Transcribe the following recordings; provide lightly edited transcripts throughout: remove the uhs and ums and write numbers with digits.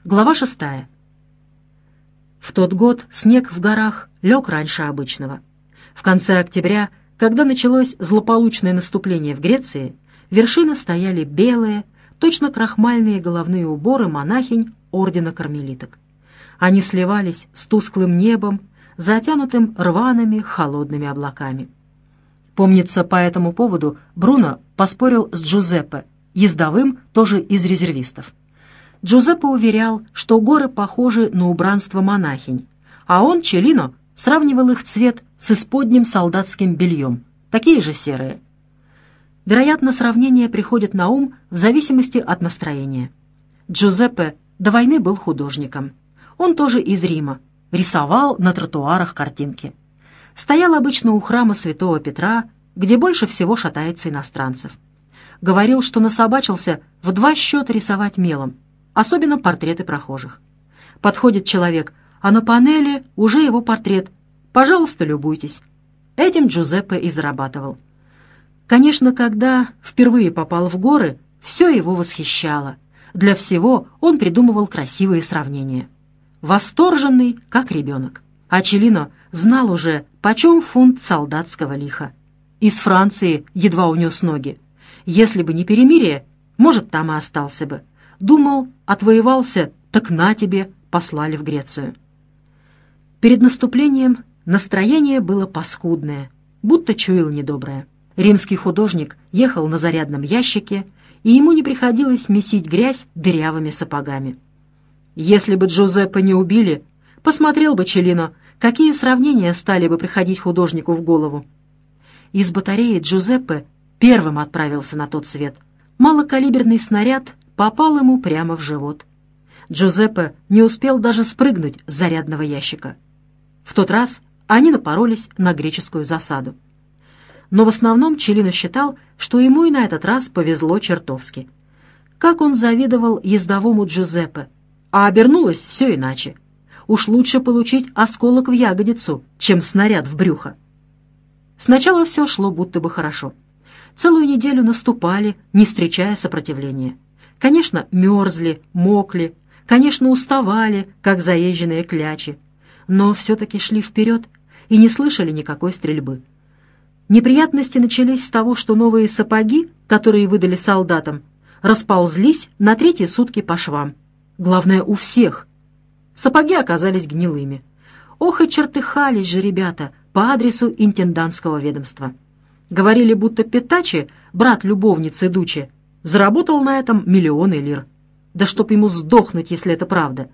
Глава 6. В тот год снег в горах лег раньше обычного. В конце октября, когда началось злополучное наступление в Греции, вершины стояли белые, точно крахмальные головные уборы монахинь ордена кармелиток. Они сливались с тусклым небом, затянутым рваными холодными облаками. Помнится, по этому поводу Бруно поспорил с Джузеппе, ездовым, тоже из резервистов. Джузеппе уверял, что горы похожи на убранство монахинь, а он, Челлино, сравнивал их цвет с исподним солдатским бельем, такие же серые. Вероятно, сравнение приходит на ум в зависимости от настроения. Джузеппе до войны был художником. Он тоже из Рима, рисовал на тротуарах картинки. Стоял обычно у храма Святого Петра, где больше всего шатается иностранцев. Говорил, что насобачился в 2 счета рисовать мелом, особенно портреты прохожих. Подходит человек, а на панели уже его портрет. Пожалуйста, любуйтесь. Этим Джузеппе и зарабатывал. Конечно, когда впервые попал в горы, все его восхищало. Для всего он придумывал красивые сравнения. Восторженный, как ребенок. А Челлино знал уже, почем фунт солдатского лиха. Из Франции едва унес ноги. Если бы не перемирие, может, там и остался бы. Думал, отвоевался, так на тебе, послали в Грецию. Перед наступлением настроение было паскудное, будто чуял недоброе. Римский художник ехал на зарядном ящике, и ему не приходилось месить грязь дырявыми сапогами. Если бы Джузеппе не убили, посмотрел бы Челлино, какие сравнения стали бы приходить художнику в голову. Из батареи Джузеппе первым отправился на тот свет. Малокалиберный снаряд попал ему прямо в живот. Джузеппе не успел даже спрыгнуть с зарядного ящика. В тот раз они напоролись на греческую засаду. Но в основном Челлино считал, что ему и на этот раз повезло чертовски. Как он завидовал ездовому Джузеппе, а обернулось все иначе. Уж лучше получить осколок в ягодицу, чем снаряд в брюхо. Сначала все шло будто бы хорошо. Целую неделю наступали, не встречая сопротивления. Конечно, мерзли, мокли, конечно, уставали, как заезженные клячи, но все-таки шли вперед и не слышали никакой стрельбы. Неприятности начались с того, что новые сапоги, которые выдали солдатам, расползлись на 3-й сутки по швам. Главное, у всех. Сапоги оказались гнилыми. Ох и чертыхались же ребята по адресу интендантского ведомства. Говорили, будто Петачи, брат любовницы Дучи, заработал на этом миллионы лир. Да чтоб ему сдохнуть, если это правда.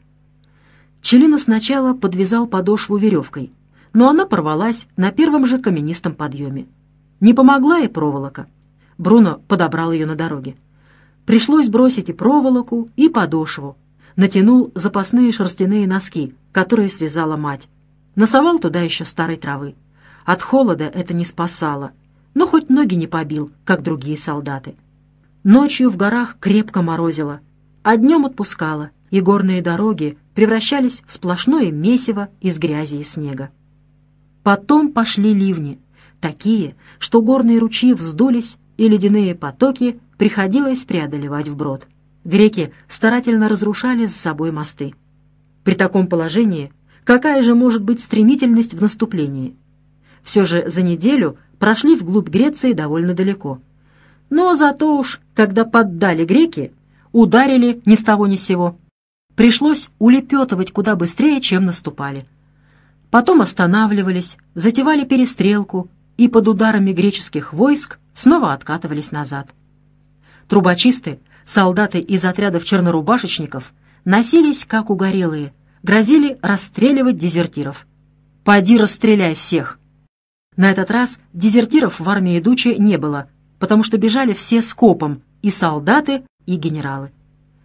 Челлино сначала подвязал подошву веревкой, но она порвалась на первом же каменистом подъеме. Не помогла и проволока. Бруно подобрал ее на дороге. Пришлось бросить и проволоку, и подошву. Натянул запасные шерстяные носки, которые связала мать. Насовал туда еще старой травы. От холода это не спасало, но хоть ноги не побил, как другие солдаты. Ночью в горах крепко морозило, а днем отпускало, и горные дороги превращались в сплошное месиво из грязи и снега. Потом пошли ливни, такие, что горные ручьи вздулись, и ледяные потоки приходилось преодолевать вброд. Греки старательно разрушали за собой мосты. При таком положении какая же может быть стремительность в наступлении? Все же за неделю прошли вглубь Греции довольно далеко. Но зато уж, когда поддали греки, ударили ни с того ни с сего. Пришлось улепетывать куда быстрее, чем наступали. Потом останавливались, затевали перестрелку и под ударами греческих войск снова откатывались назад. Трубочисты, солдаты из отрядов чернорубашечников, носились как угорелые, грозили расстреливать дезертиров. «Поди расстреляй всех!» На этот раз дезертиров в армии Дучи не было, потому что бежали все скопом, и солдаты, и генералы.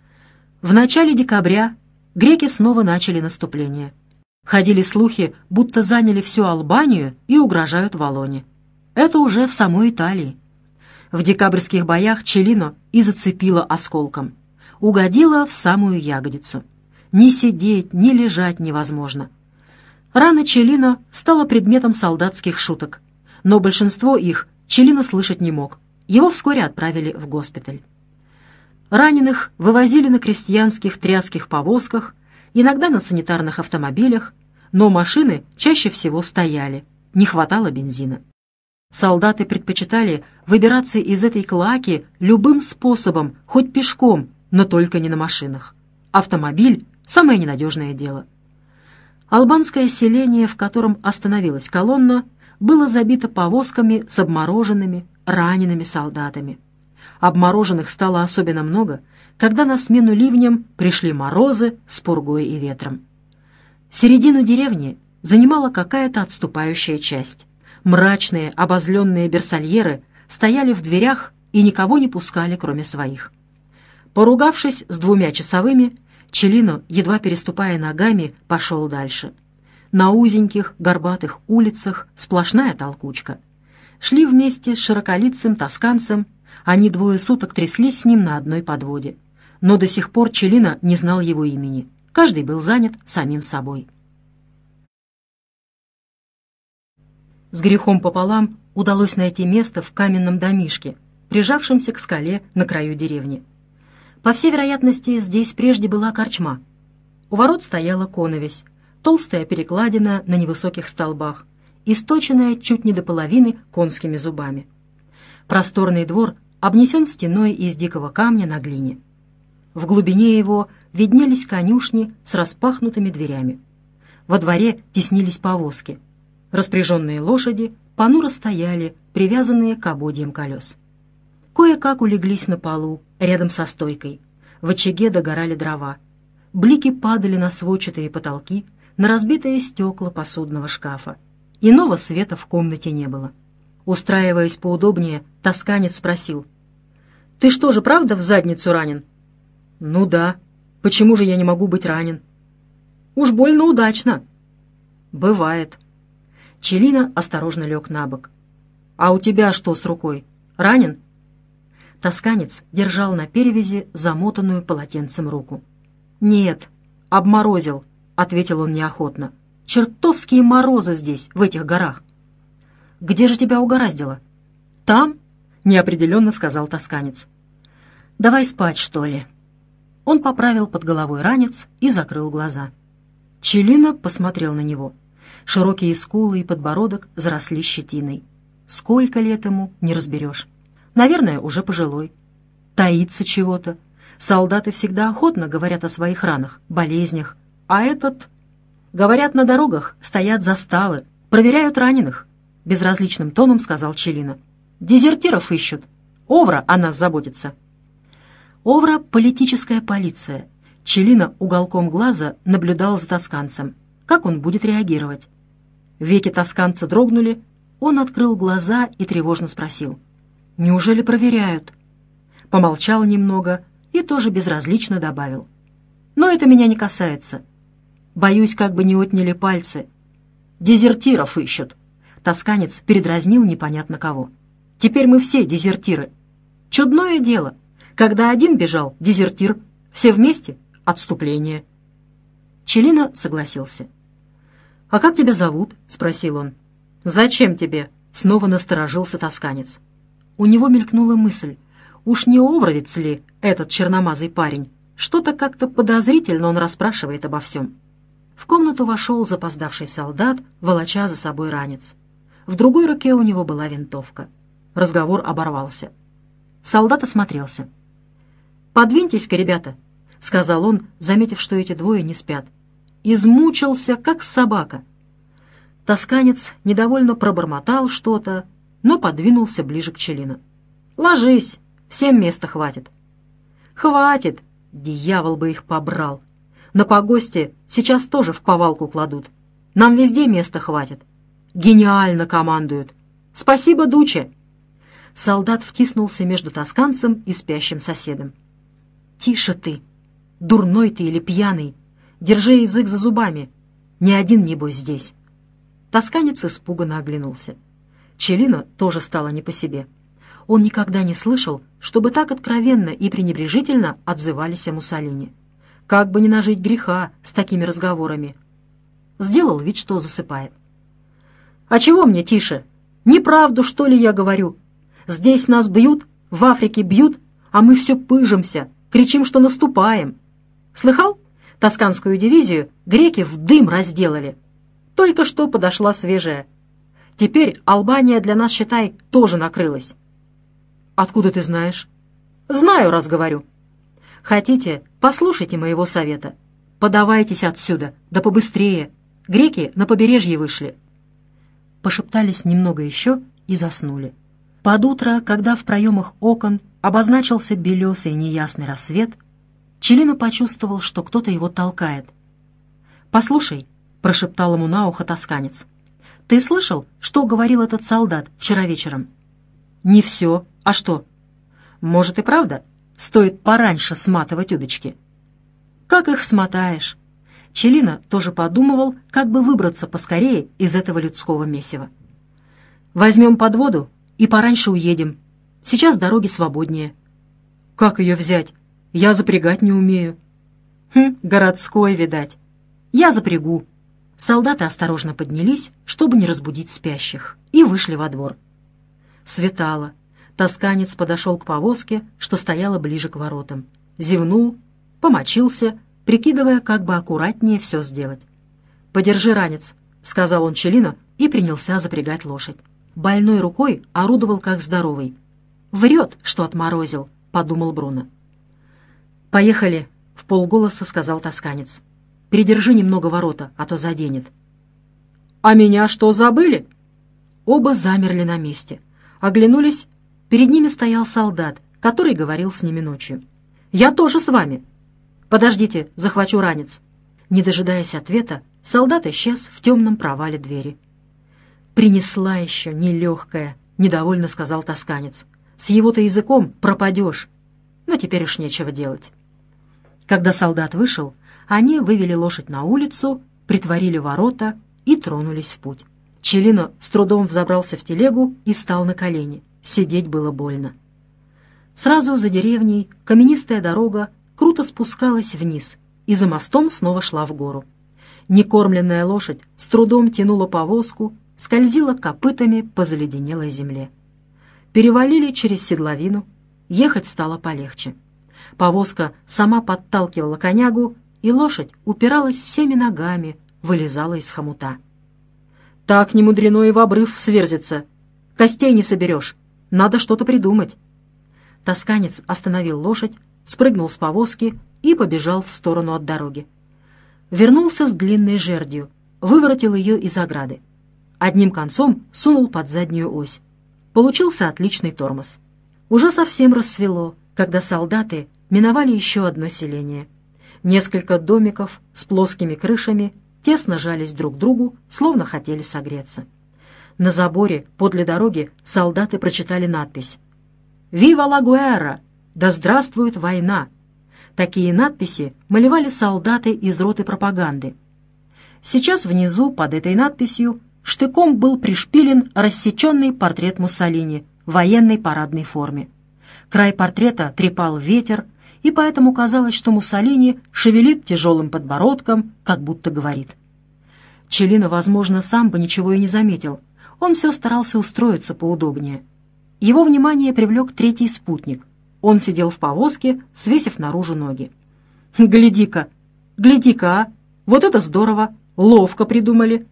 В начале декабря греки снова начали наступление. Ходили слухи, будто заняли всю Албанию и угрожают Валлоне. Это уже в самой Италии. В декабрьских боях Челлино и зацепило осколком. Угодило в самую ягодицу. Ни сидеть, ни лежать невозможно. Рана Челлино стала предметом солдатских шуток, но большинство их Челлино слышать не мог. Его вскоре отправили в госпиталь. Раненых вывозили на крестьянских тряских повозках, иногда на санитарных автомобилях, но машины чаще всего стояли, не хватало бензина. Солдаты предпочитали выбираться из этой клоаки любым способом, хоть пешком, но только не на машинах. Автомобиль — самое ненадежное дело. Албанское селение, в котором остановилась колонна, было забито повозками с обмороженными, ранеными солдатами. Обмороженных стало особенно много, когда на смену ливням пришли морозы с пургой и ветром. Середину деревни занимала какая-то отступающая часть. Мрачные, обозленные берсальеры стояли в дверях и никого не пускали, кроме своих. Поругавшись с 2 часовыми, Челлино, едва переступая ногами, пошел дальше. На узеньких, горбатых улицах сплошная толкучка. Шли вместе с широколицым тосканцем, они 2 суток тряслись с ним на одной подводе. Но до сих пор Челлино не знал его имени. Каждый был занят самим собой. С грехом пополам удалось найти место в каменном домишке, прижавшемся к скале на краю деревни. По всей вероятности, здесь прежде была корчма. У ворот стояла коновесь, толстая перекладина на невысоких столбах, источенная чуть не до половины конскими зубами. Просторный двор обнесен стеной из дикого камня на глине. В глубине его виднелись конюшни с распахнутыми дверями. Во дворе теснились повозки. Распряженные лошади понуро стояли, привязанные к ободьям колес. Кое-как улеглись на полу, рядом со стойкой. В очаге догорали дрова. Блики падали на сводчатые потолки, на разбитые стекла посудного шкафа. Иного света в комнате не было. Устраиваясь поудобнее, тосканец спросил: «Ты что же, правда в задницу ранен?» «Ну да. Почему же я не могу быть ранен?» «Уж больно удачно». «Бывает». Челлино осторожно лег на бок. «А у тебя что с рукой? Ранен?» Тосканец держал на перевязи замотанную полотенцем руку. «Нет, обморозил», — ответил он неохотно. «Чертовские морозы здесь, в этих горах». «Где же тебя угораздило?» «Там?» — неопределенно сказал тосканец. «Давай спать, что ли?» Он поправил под головой ранец и закрыл глаза. Челлино посмотрел на него. Широкие скулы и подбородок заросли щетиной. Сколько лет ему, не разберешь. Наверное, уже пожилой. Таится чего-то. Солдаты всегда охотно говорят о своих ранах, болезнях. А этот... Говорят, на дорогах стоят заставы, проверяют раненых. Безразличным тоном сказал Челлино. Дезертиров ищут. Овра о нас заботится. Овра — политическая полиция. Челлино уголком глаза наблюдал за тосканцем. Как он будет реагировать? Веки тосканца дрогнули, он открыл глаза и тревожно спросил: «Неужели проверяют?» Помолчал немного и тоже безразлично добавил: «Но это меня не касается. Боюсь, как бы не отняли пальцы. Дезертиров ищут». Тосканец передразнил непонятно кого. «Теперь мы все дезертиры. Чудное дело. Когда один бежал — дезертир, все вместе — отступление». Челлино согласился. «А как тебя зовут?» — спросил он. «Зачем тебе?» — снова насторожился тосканец. У него мелькнула мысль. Уж не Овровец ли этот черномазый парень? Что-то как-то подозрительно он расспрашивает обо всем. В комнату вошел запоздавший солдат, волоча за собой ранец. В другой руке у него была винтовка. Разговор оборвался. Солдат осмотрелся. «Подвиньтесь-ка, ребята», — сказал он, заметив, что эти двое не спят. Измучился, как собака. Тосканец недовольно пробормотал что-то, но подвинулся ближе к Челлино. «Ложись, всем места хватит». «Хватит! Дьявол бы их побрал! На погосте сейчас тоже в повалку кладут. Нам везде места хватит. Гениально командуют. Спасибо, Дуче!» Солдат втиснулся между тосканцем и спящим соседом. «Тише ты! Дурной ты или пьяный! Держи язык за зубами! Ни один, небось, здесь!» Тосканец испуганно оглянулся. Челлино тоже стало не по себе. Он никогда не слышал, чтобы так откровенно и пренебрежительно отзывались о Муссолини. Как бы не нажить греха с такими разговорами. Сделал вид, что засыпает. «А чего мне тише? Неправду, что ли, я говорю? Здесь нас бьют, в Африке бьют, а мы все пыжимся, Кричим, что наступаем. Слыхал? Тосканскую дивизию греки в дым разделали. Только что подошла свежая. Теперь Албания для нас, считай, тоже накрылась. Откуда ты знаешь? Знаю, раз говорю. Хотите, послушайте моего совета. Подавайтесь отсюда, да побыстрее. Греки на побережье вышли. Пошептались немного еще и заснули. Под утро, когда в проемах окон обозначился белесый неясный рассвет, Челлино почувствовал, что кто-то его толкает. «Послушай», — прошептал ему на ухо тосканец, — «ты слышал, что говорил этот солдат вчера вечером?» «Не все. А что?» «Может и правда. Стоит пораньше сматывать удочки». «Как их смотаешь?» Челлино тоже подумывал, как бы выбраться поскорее из этого людского месива. «Возьмем подводу и пораньше уедем. Сейчас дороги свободнее». «Как ее взять? Я запрягать не умею». Городской, видать. Я запрягу». Солдаты осторожно поднялись, чтобы не разбудить спящих, и вышли во двор. Светало. Тосканец подошел к повозке, что стояла ближе к воротам. Зевнул, помочился, прикидывая, как бы аккуратнее все сделать. «Подержи ранец», — сказал он Челлино и принялся запрягать лошадь. Больной рукой орудовал как здоровый. «Врет, что отморозил», — подумал Бруно. «Поехали», — вполголоса сказал тосканец. «Придержи немного ворота, а то заденет». «А меня что, забыли?» Оба замерли на месте. Оглянулись. Перед ними стоял солдат, который говорил с ними ночью. «Я тоже с вами». «Подождите, захвачу ранец». Не дожидаясь ответа, солдат исчез в темном провале двери. «Принесла еще нелегкая», — недовольно сказал тосканец. «С его-то языком пропадешь. Но теперь уж нечего делать». Когда солдат вышел, они вывели лошадь на улицу, притворили ворота и тронулись в путь. Челлино с трудом взобрался в телегу и стал на колени. Сидеть было больно. Сразу за деревней каменистая дорога круто спускалась вниз и за мостом снова шла в гору. Некормленная лошадь с трудом тянула повозку, скользила копытами по заледенелой земле. Перевалили через седловину, ехать стало полегче. Повозка сама подталкивала конягу, и лошадь упиралась всеми ногами, вылезала из хомута. «Так немудрено и в обрыв сверзиться. Костей не соберешь. Надо что-то придумать». Тосканец остановил лошадь, спрыгнул с повозки и побежал в сторону от дороги. Вернулся с длинной жердью, выворотил ее из ограды. Одним концом сунул под заднюю ось. Получился отличный тормоз. Уже совсем рассвело, когда солдаты миновали еще одно селение. Несколько домиков с плоскими крышами тесно жались друг к другу, словно хотели согреться. На заборе подле дороги солдаты прочитали надпись «Вива ла гуэрра! Да здравствует война!». Такие надписи малевали солдаты из роты пропаганды. Сейчас внизу, под этой надписью, штыком был пришпилен рассеченный портрет Муссолини в военной парадной форме. Край портрета трепал ветер, и поэтому казалось, что Муссолини шевелит тяжелым подбородком, как будто говорит. Челлино, возможно, сам бы ничего и не заметил. Он все старался устроиться поудобнее. Его внимание привлек третий спутник. Он сидел в повозке, свесив наружу ноги. «Гляди-ка! Гляди-ка, а! Вот это здорово! Ловко придумали!»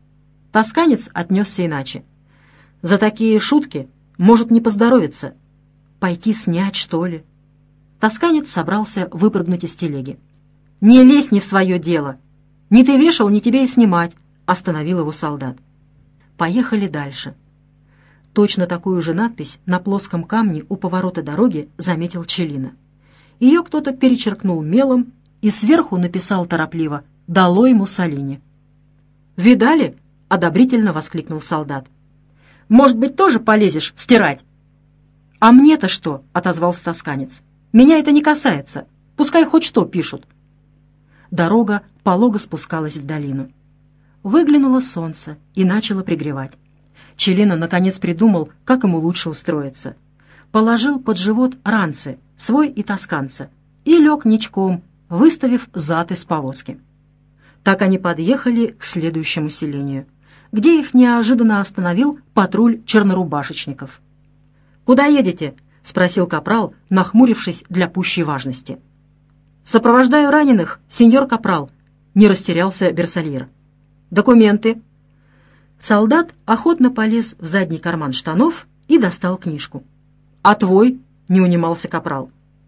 Тосканец отнесся иначе. «За такие шутки может не поздоровиться. Пойти снять, что ли?» Тосканец собрался выпрыгнуть из телеги. «Не лезь не в свое дело! Не ты вешал, не тебе и снимать!» — остановил его солдат. Поехали дальше. Точно такую же надпись на плоском камне у поворота дороги заметил Челлино. Ее кто-то перечеркнул мелом и сверху написал торопливо «Долой Муссолини». «Видали?» — одобрительно воскликнул солдат. «Может быть, тоже полезешь стирать?» «А мне-то что?» — отозвался тосканец. «Меня это не касается. Пускай хоть что пишут». Дорога полого спускалась в долину. Выглянуло солнце и начало пригревать. Челлино наконец придумал, как ему лучше устроиться. Положил под живот ранцы, свой и тосканца, и лег ничком, выставив зад из повозки. Так они подъехали к следующему селению, где их неожиданно остановил патруль чернорубашечников. «Куда едете?» — — спросил капрал, нахмурившись для пущей важности. «Сопровождаю раненых, сеньор капрал», — не растерялся Берсальер. «Документы». Солдат охотно полез в задний карман штанов и достал книжку. «А твой?» — не унимался капрал.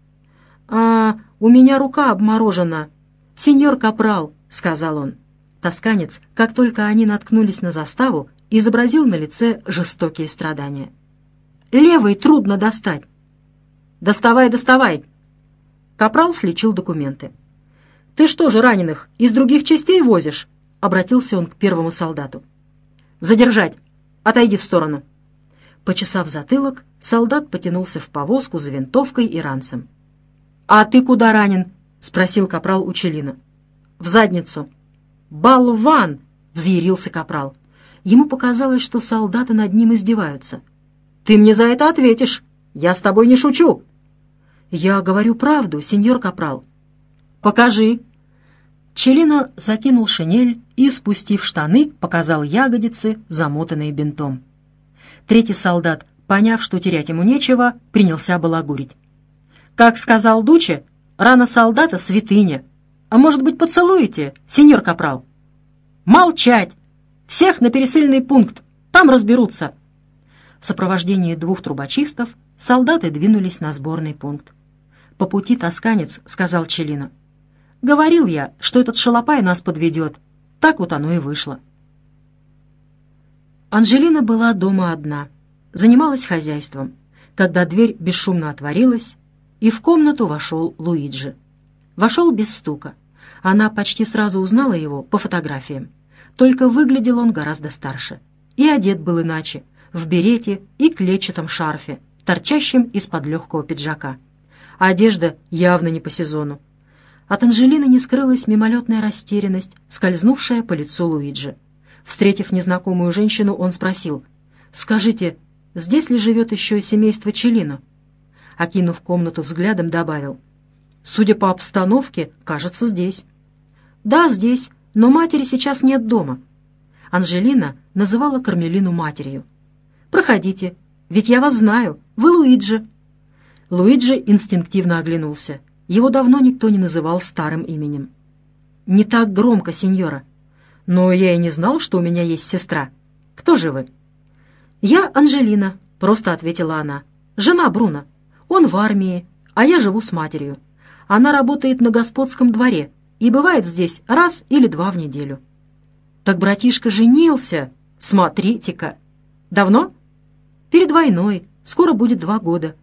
У меня рука обморожена. Сеньор капрал», — сказал он. Тосканец, как только они наткнулись на заставу, изобразил на лице жестокие страдания. «Левый трудно достать». «Доставай, доставай!» Капрал сличил документы. «Ты что же раненых из других частей возишь?» — обратился он к первому солдату. «Задержать! Отойди в сторону!» Почесав затылок, солдат потянулся в повозку за винтовкой и ранцем. «А ты куда ранен?» — спросил капрал у Челина. «В задницу». «Болван!» — взъярился капрал. Ему показалось, что солдаты над ним издеваются. «Ты мне за это ответишь! Я с тобой не шучу!» «Я говорю правду, сеньор капрал». «Покажи!» Челино закинул шинель и, спустив штаны, показал ягодицы, замотанные бинтом. Третий солдат, поняв, что терять ему нечего, принялся балагурить. «Как сказал Дуче, рана солдата — святыня. А может быть, поцелуете, сеньор капрал?» «Молчать! Всех на пересыльный пункт! Там разберутся!» В сопровождении 2 трубочистов солдаты двинулись на сборный пункт. По пути тосканец сказал Челино: «Говорил я, что этот шалопай нас подведет. Так вот оно и вышло». Анжелина была дома одна, занималась хозяйством, когда дверь бесшумно отворилась, и в комнату вошел Луиджи. Вошел без стука. Она почти сразу узнала его по фотографиям. Только выглядел он гораздо старше. И одет был иначе, в берете и клетчатом шарфе, торчащем из-под легкого пиджака. А одежда явно не по сезону. От Анжелины не скрылась мимолетная растерянность, скользнувшая по лицу Луиджи. Встретив незнакомую женщину, он спросил: «Скажите, здесь ли живет еще семейство Челино?» Окинув комнату взглядом, добавил: «Судя по обстановке, кажется, здесь». «Да, здесь, но матери сейчас нет дома». Анжелина называла Кармелину матерью. «Проходите, ведь я вас знаю, вы Луиджи». Луиджи инстинктивно оглянулся. Его давно никто не называл старым именем. «Не так громко, сеньора. Но я и не знал, что у меня есть сестра. Кто же вы?» «Я Анжелина», — просто ответила она. «Жена Бруно. Он в армии, а я живу с матерью. Она работает на господском дворе и бывает здесь раз или 2 в неделю». «Так братишка женился? Смотрите-ка!» «Давно?» «Перед войной. Скоро будет 2 года».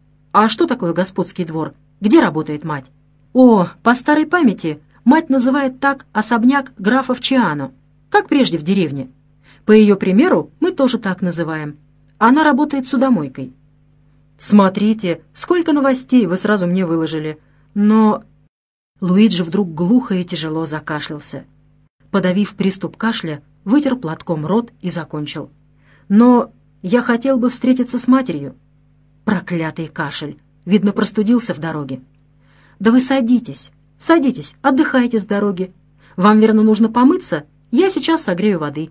«А что такое господский двор? Где работает мать?» «О, по старой памяти, мать называет так особняк графов Чиано, как прежде в деревне. По ее примеру мы тоже так называем. Она работает судомойкой». «Смотрите, сколько новостей вы сразу мне выложили. Но...» Луиджи вдруг глухо и тяжело закашлялся. Подавив приступ кашля, вытер платком рот и закончил. «Но я хотел бы встретиться с матерью». Проклятый кашель. Видно, простудился в дороге. «Да вы садитесь, садитесь, отдыхайте с дороги. Вам, верно, нужно помыться? Я сейчас согрею воды».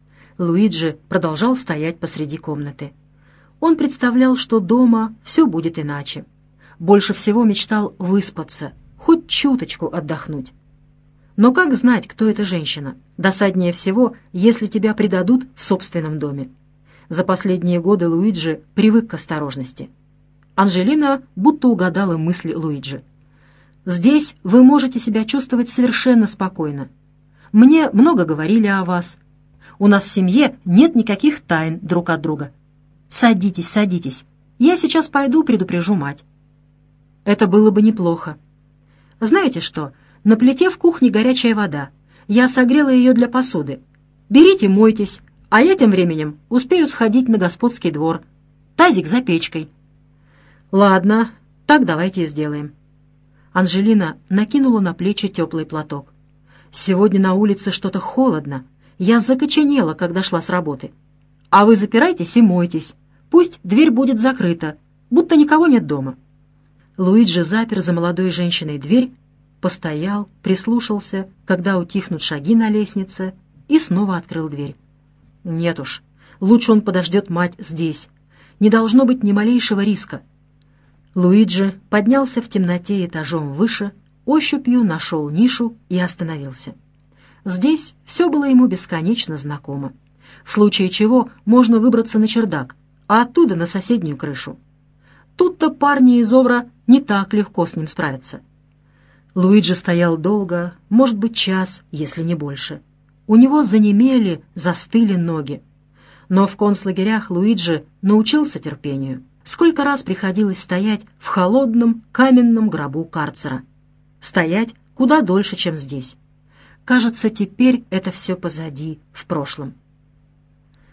Луиджи продолжал стоять посреди комнаты. Он представлял, что дома все будет иначе. Больше всего мечтал выспаться, хоть чуточку отдохнуть. Но как знать, кто эта женщина? Досаднее всего, если тебя предадут в собственном доме. За последние годы Луиджи привык к осторожности. Анжелина будто угадала мысли Луиджи. «Здесь вы можете себя чувствовать совершенно спокойно. Мне много говорили о вас. У нас в семье нет никаких тайн друг от друга. Садитесь, садитесь. Я сейчас пойду предупрежу мать». Это было бы неплохо. «Знаете что? На плите в кухне горячая вода. Я согрела ее для посуды. Берите, мойтесь, а я тем временем успею сходить на господский двор. Тазик за печкой». «Ладно, так давайте и сделаем». Анжелина накинула на плечи теплый платок. «Сегодня на улице что-то холодно. Я закоченела, когда шла с работы. А вы запирайтесь и мойтесь. Пусть дверь будет закрыта, будто никого нет дома». Луиджи запер за молодой женщиной дверь, постоял, прислушался, когда утихнут шаги на лестнице, и снова открыл дверь. Нет уж, лучше он подождет мать здесь. Не должно быть ни малейшего риска. Луиджи поднялся в темноте этажом выше, ощупью нашел нишу и остановился. Здесь все было ему бесконечно знакомо, в случае чего можно выбраться на чердак, а оттуда на соседнюю крышу. Тут-то парни из Овра не так легко с ним справятся. Луиджи стоял долго, может быть, час, если не больше. У него занемели, застыли ноги. Но в концлагерях Луиджи научился терпению. Сколько раз приходилось стоять в холодном каменном гробу карцера. Стоять куда дольше, чем здесь. Кажется, теперь это все позади, в прошлом.